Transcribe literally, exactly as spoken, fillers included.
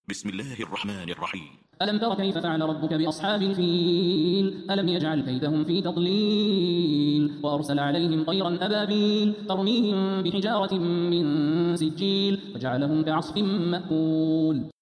بسم الله الرحمن الرحيم. ألم تر كيف فعل ربك بأصحاب الفيل ألم يجعل كيدهم في تضليل وأرسل عليهم طيرا أبابيل ترميهم بحجارة من سجيل فجعلهم كعصف مأكول.